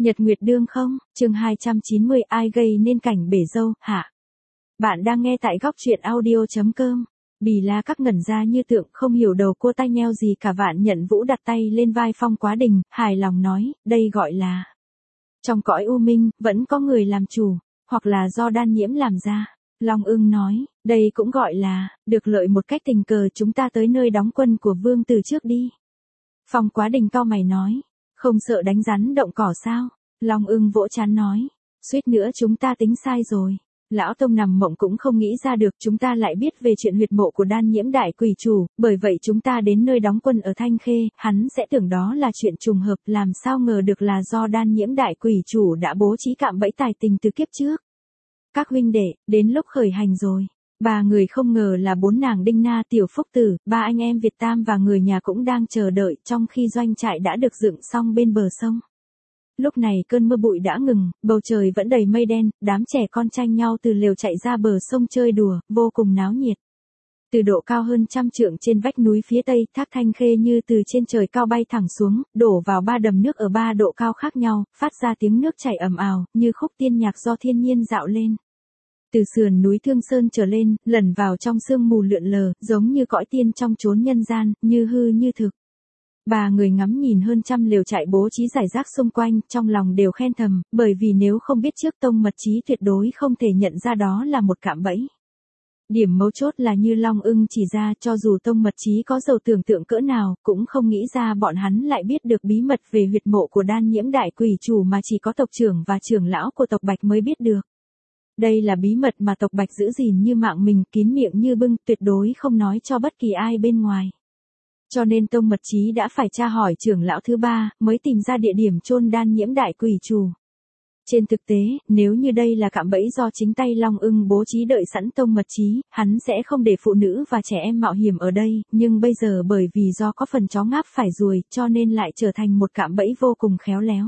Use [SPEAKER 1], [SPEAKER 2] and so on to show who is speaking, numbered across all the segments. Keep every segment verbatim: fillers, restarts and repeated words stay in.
[SPEAKER 1] Nhật Nguyệt Đương không, chương hai trăm chín mươi ai gây nên cảnh bể dâu, hả? Bạn đang nghe tại góc truyện audio.com. Bì La Các ngẩn ra như tượng không hiểu đầu cua tai nheo gì cả. Vạn Nhận Vũ đặt tay lên vai Phong Quá Đình, hài lòng nói, đây gọi là. Trong cõi u minh, vẫn có người làm chủ, hoặc là do đan nhiễm làm ra. Long Ưng nói, đây cũng gọi là, được lợi một cách tình cờ. Chúng ta tới nơi đóng quân của vương từ trước đi. Phong Quá Đình cau mày nói, không sợ đánh rắn động cỏ sao? Long Ưng vỗ trán nói, suýt nữa chúng ta tính sai rồi. Lão Tông nằm mộng cũng không nghĩ ra được. Chúng ta lại biết về chuyện huyệt mộ của đan nhiễm đại quỷ chủ, bởi vậy chúng ta đến nơi đóng quân ở Thanh Khê, hắn sẽ tưởng đó là chuyện trùng hợp, làm sao ngờ được là do đan nhiễm đại quỷ chủ đã bố trí cạm bẫy tài tình từ kiếp trước. Các huynh đệ, đến lúc khởi hành rồi. Ba người không ngờ là bốn nàng Đinh Na, Tiểu Phúc Tử, ba anh em Việt Tam và người nhà cũng đang chờ đợi, trong khi doanh trại đã được dựng xong bên bờ sông. Lúc này cơn mưa bụi đã ngừng, bầu trời vẫn đầy mây đen, đám trẻ con tranh nhau từ lều chạy ra bờ sông chơi đùa, vô cùng náo nhiệt. Từ độ cao hơn trăm trượng trên vách núi phía tây, thác Thanh Khê như từ trên trời cao bay thẳng xuống, đổ vào ba đầm nước ở ba độ cao khác nhau, phát ra tiếng nước chảy ầm ào, như khúc tiên nhạc do thiên nhiên dạo lên. Từ sườn núi Thương Sơn trở lên, lẩn vào trong sương mù lượn lờ, giống như cõi tiên trong chốn nhân gian, như hư như thực. Ba người ngắm nhìn hơn trăm lều trại bố trí rải rác xung quanh, trong lòng đều khen thầm, bởi vì nếu không biết trước Tông Mật Chí tuyệt đối không thể nhận ra đó là một cạm bẫy. Điểm mấu chốt là như Long Ưng chỉ ra, cho dù Tông Mật Chí có giàu tưởng tượng cỡ nào, cũng không nghĩ ra bọn hắn lại biết được bí mật về huyệt mộ của đan nhiễm đại quỷ chủ mà chỉ có tộc trưởng và trưởng lão của tộc Bạch mới biết được. Đây là bí mật mà tộc Bạch giữ gìn như mạng mình, kín miệng như bưng, tuyệt đối không nói cho bất kỳ ai bên ngoài. Cho nên Tông Mật Chí đã phải tra hỏi trưởng lão thứ ba, mới tìm ra địa điểm chôn đan nhiễm đại quỷ chủ. Trên thực tế, nếu như đây là cạm bẫy do chính tay Long Ưng bố trí đợi sẵn Tông Mật Chí, hắn sẽ không để phụ nữ và trẻ em mạo hiểm ở đây, nhưng bây giờ bởi vì do có phần chó ngáp phải ruồi, cho nên lại trở thành một cạm bẫy vô cùng khéo léo.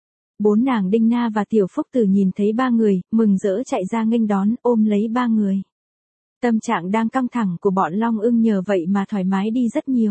[SPEAKER 1] Bốn nàng Đinh Na và Tiểu Phúc Tử nhìn thấy ba người, mừng rỡ chạy ra nghênh đón, ôm lấy ba người. Tâm trạng đang căng thẳng của bọn Long Ưng nhờ vậy mà thoải mái đi rất nhiều.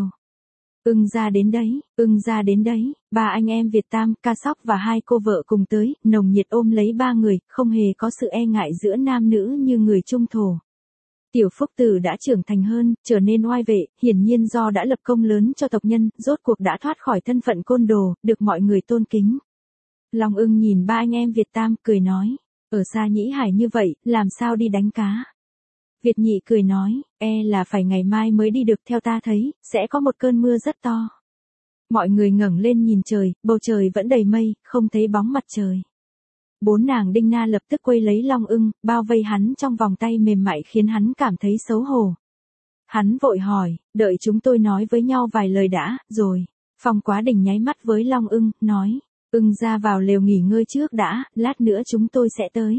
[SPEAKER 1] Ưng ra đến đấy, ưng ra đến đấy, ba anh em Việt Tam, Ca Sóc và hai cô vợ cùng tới, nồng nhiệt ôm lấy ba người, không hề có sự e ngại giữa nam nữ như người trung thổ. Tiểu Phúc Tử đã trưởng thành hơn, trở nên oai vệ, hiển nhiên do đã lập công lớn cho tộc nhân, rốt cuộc đã thoát khỏi thân phận côn đồ, được mọi người tôn kính. Long Ưng nhìn ba anh em Việt Tam, cười nói, ở xa Nhĩ Hải như vậy, làm sao đi đánh cá? Việt Nhị cười nói, e là phải ngày mai mới đi được, theo ta thấy, sẽ có một cơn mưa rất to. Mọi người ngẩng lên nhìn trời, bầu trời vẫn đầy mây, không thấy bóng mặt trời. Bốn nàng Đinh Na lập tức quây lấy Long Ưng, bao vây hắn trong vòng tay mềm mại khiến hắn cảm thấy xấu hổ. Hắn vội hỏi, đợi chúng tôi nói với nhau vài lời đã, rồi. Phong Quá Đình nháy mắt với Long Ưng, nói, Ưng ra vào lều nghỉ ngơi trước đã, lát nữa chúng tôi sẽ tới.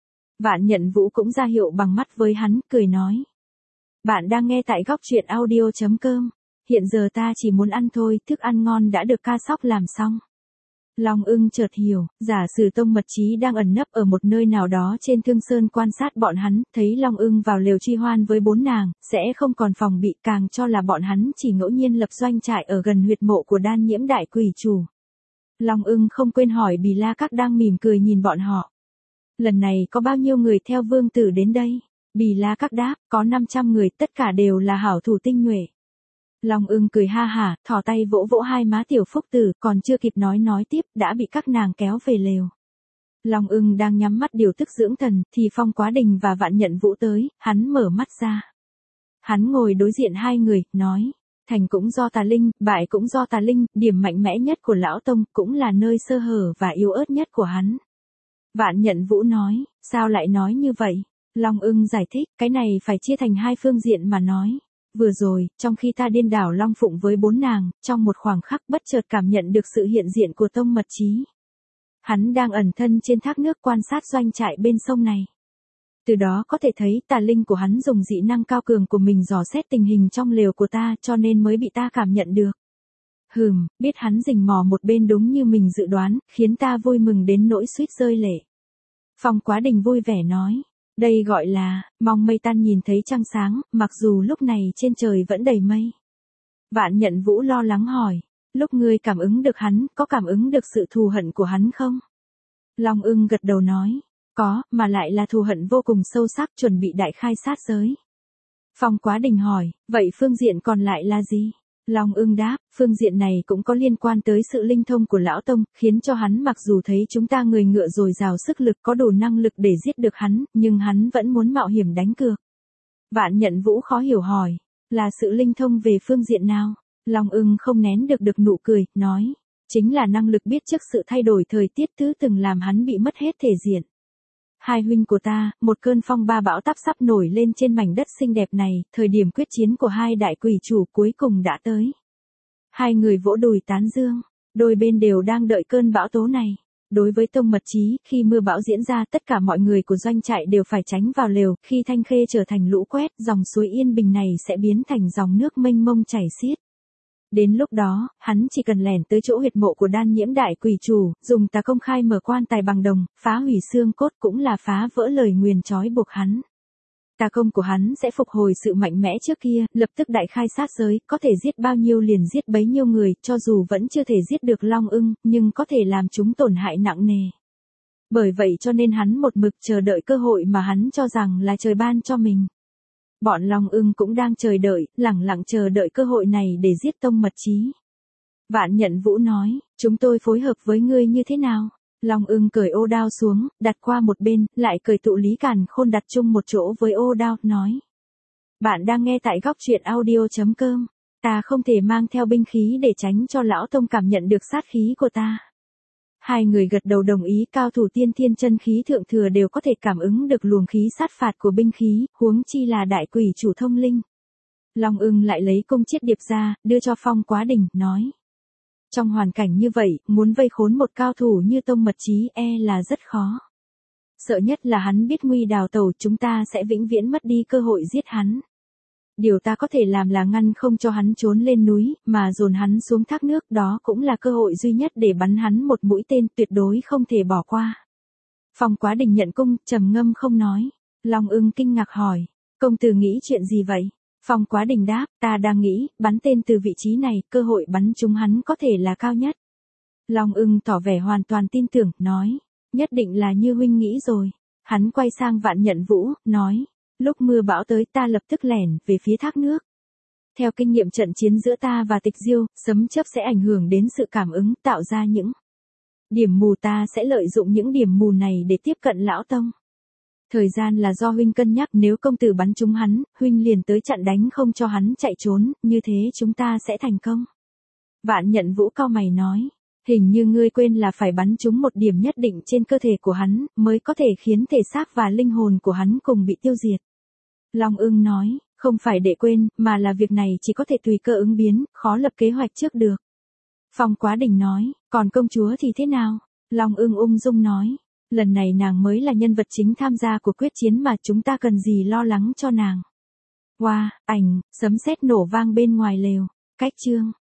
[SPEAKER 1] Vạn Nhận Vũ cũng ra hiệu bằng mắt với hắn, cười nói. Bạn đang nghe tại góc truyện audio.com. Hiện giờ ta chỉ muốn ăn thôi, thức ăn ngon đã được Ca Sóc làm xong. Long Ưng chợt hiểu, giả sử Tông Mật Chí đang ẩn nấp ở một nơi nào đó trên Thương Sơn quan sát bọn hắn, thấy Long Ưng vào lều truy hoan với bốn nàng, sẽ không còn phòng bị, càng cho là bọn hắn chỉ ngẫu nhiên lập doanh trại ở gần huyệt mộ của đan nhiễm đại quỷ chủ. Long Ưng không quên hỏi Bì La Các đang mỉm cười nhìn bọn họ. Lần này có bao nhiêu người theo vương tử đến đây? Bì La Các đáp, có năm trăm người, tất cả đều là hảo thủ tinh nhuệ. Long Ưng cười ha hả, thò tay vỗ vỗ hai má Tiểu Phúc Tử, còn chưa kịp nói nói tiếp, đã bị các nàng kéo về lều. Long Ưng đang nhắm mắt điều tức dưỡng thần, thì Phong Quá Đình và Vạn Nhận Vũ tới, hắn mở mắt ra. Hắn ngồi đối diện hai người, nói, thành cũng do tà linh, bại cũng do tà linh, điểm mạnh mẽ nhất của Lão Tông, cũng là nơi sơ hở và yếu ớt nhất của hắn. Vạn Nhận Vũ nói, sao lại nói như vậy? Long Ưng giải thích, cái này phải chia thành hai phương diện mà nói. Vừa rồi, trong khi ta điên đảo Long Phụng với bốn nàng, trong một khoảng khắc bất chợt cảm nhận được sự hiện diện của Tông Mật Chí. Hắn đang ẩn thân trên thác nước quan sát doanh trại bên sông này. Từ đó có thể thấy tà linh của hắn dùng dị năng cao cường của mình dò xét tình hình trong lều của ta, cho nên mới bị ta cảm nhận được. Hừm, biết hắn rình mò một bên đúng như mình dự đoán, khiến ta vui mừng đến nỗi suýt rơi lệ. Phong Quá Đình vui vẻ nói, đây gọi là, mong mây tan nhìn thấy trăng sáng, mặc dù lúc này trên trời vẫn đầy mây. Vạn Nhận Vũ lo lắng hỏi, Lúc ngươi cảm ứng được hắn, có cảm ứng được sự thù hận của hắn không? Long Ưng gật đầu nói, có, mà lại là thù hận vô cùng sâu sắc, chuẩn bị đại khai sát giới. Phong Quá Đình hỏi, vậy phương diện còn lại là gì? Long Ưng đáp, phương diện này cũng có liên quan tới sự linh thông của lão tông, khiến cho hắn mặc dù thấy chúng ta người ngựa dồi dào sức lực có đủ năng lực để giết được hắn, nhưng hắn vẫn muốn mạo hiểm đánh cược. Vạn Nhận Vũ khó hiểu hỏi, là sự linh thông về phương diện nào? Long Ưng không nén được được nụ cười, nói, chính là năng lực biết trước sự thay đổi thời tiết thứ từng làm hắn bị mất hết thể diện. Hai huynh của ta, một cơn phong ba bão táp sắp nổi lên trên mảnh đất xinh đẹp này, thời điểm quyết chiến của hai đại quỷ chủ cuối cùng đã tới. Hai người vỗ đùi tán dương, đôi bên đều đang đợi cơn bão tố này. Đối với Tông Mật Chí, khi mưa bão diễn ra tất cả mọi người của doanh trại đều phải tránh vào lều, khi Thanh Khê trở thành lũ quét, dòng suối yên bình này sẽ biến thành dòng nước mênh mông chảy xiết. Đến lúc đó, hắn chỉ cần lẻn tới chỗ huyệt mộ của Đan Nhiễm đại quỷ chủ, dùng tà công khai mở quan tài bằng đồng, phá hủy xương cốt cũng là phá vỡ lời nguyền trói buộc hắn. Tà công của hắn sẽ phục hồi sự mạnh mẽ trước kia, lập tức đại khai sát giới, có thể giết bao nhiêu liền giết bấy nhiêu người, cho dù vẫn chưa thể giết được Long Ưng, nhưng có thể làm chúng tổn hại nặng nề. Bởi vậy cho nên hắn một mực chờ đợi cơ hội mà hắn cho rằng là trời ban cho mình. Bọn Long Ưng cũng đang chờ đợi, lẳng lặng chờ đợi cơ hội này để giết Tông Mật Chí. Vạn Nhận Vũ nói, chúng tôi phối hợp với ngươi như thế nào? Long Ưng cởi ô đao xuống, đặt qua một bên, lại cởi tụ lý càn khôn đặt chung một chỗ với ô đao, nói. Bạn đang nghe tại góc truyện audio chấm com, ta không thể mang theo binh khí để tránh cho lão Tông cảm nhận được sát khí của ta. Hai người gật đầu đồng ý, cao thủ tiên thiên chân khí thượng thừa đều có thể cảm ứng được luồng khí sát phạt của binh khí, huống chi là đại quỷ chủ thông linh. Long Ưng lại lấy cung chiết điệp ra, đưa cho Phong Quá Đình, nói. Trong hoàn cảnh như vậy, muốn vây khốn một cao thủ như Tông Mật Chí e là rất khó. Sợ nhất là hắn biết nguy đào tẩu, chúng ta sẽ vĩnh viễn mất đi cơ hội giết hắn. Điều ta có thể làm là ngăn không cho hắn trốn lên núi, mà dồn hắn xuống thác nước, đó cũng là cơ hội duy nhất để bắn hắn một mũi tên, tuyệt đối không thể bỏ qua. Phong Quá Đình nhận cung, trầm ngâm không nói. Long Ưng kinh ngạc hỏi, công tử nghĩ chuyện gì vậy? Phong Quá Đình đáp, ta đang nghĩ, bắn tên từ vị trí này, cơ hội bắn trúng hắn có thể là cao nhất. Long Ưng tỏ vẻ hoàn toàn tin tưởng, nói, nhất định là như huynh nghĩ rồi. Hắn quay sang Vạn Nhận Vũ, nói, lúc mưa bão tới ta lập tức lẻn về phía thác nước. Theo kinh nghiệm trận chiến giữa ta và Tịch Diêu, sấm chớp sẽ ảnh hưởng đến sự cảm ứng, tạo ra những điểm mù, ta sẽ lợi dụng những điểm mù này để tiếp cận lão Tông. Thời gian là do huynh cân nhắc, nếu công tử bắn trúng hắn, huynh liền tới chặn đánh không cho hắn chạy trốn, như thế chúng ta sẽ thành công. Vạn Nhận Vũ cau mày nói, hình như ngươi quên là phải bắn trúng một điểm nhất định trên cơ thể của hắn, mới có thể khiến thể xác và linh hồn của hắn cùng bị tiêu diệt. Long Ưng nói, không phải để quên, mà là việc này chỉ có thể tùy cơ ứng biến, khó lập kế hoạch trước được. Phong Quá Đình nói, còn công chúa thì thế nào? Long Ưng ung dung nói, lần này nàng mới là nhân vật chính tham gia của quyết chiến mà chúng ta cần gì lo lắng cho nàng. Wow, ảnh, sấm sét nổ vang bên ngoài lều. Cách chương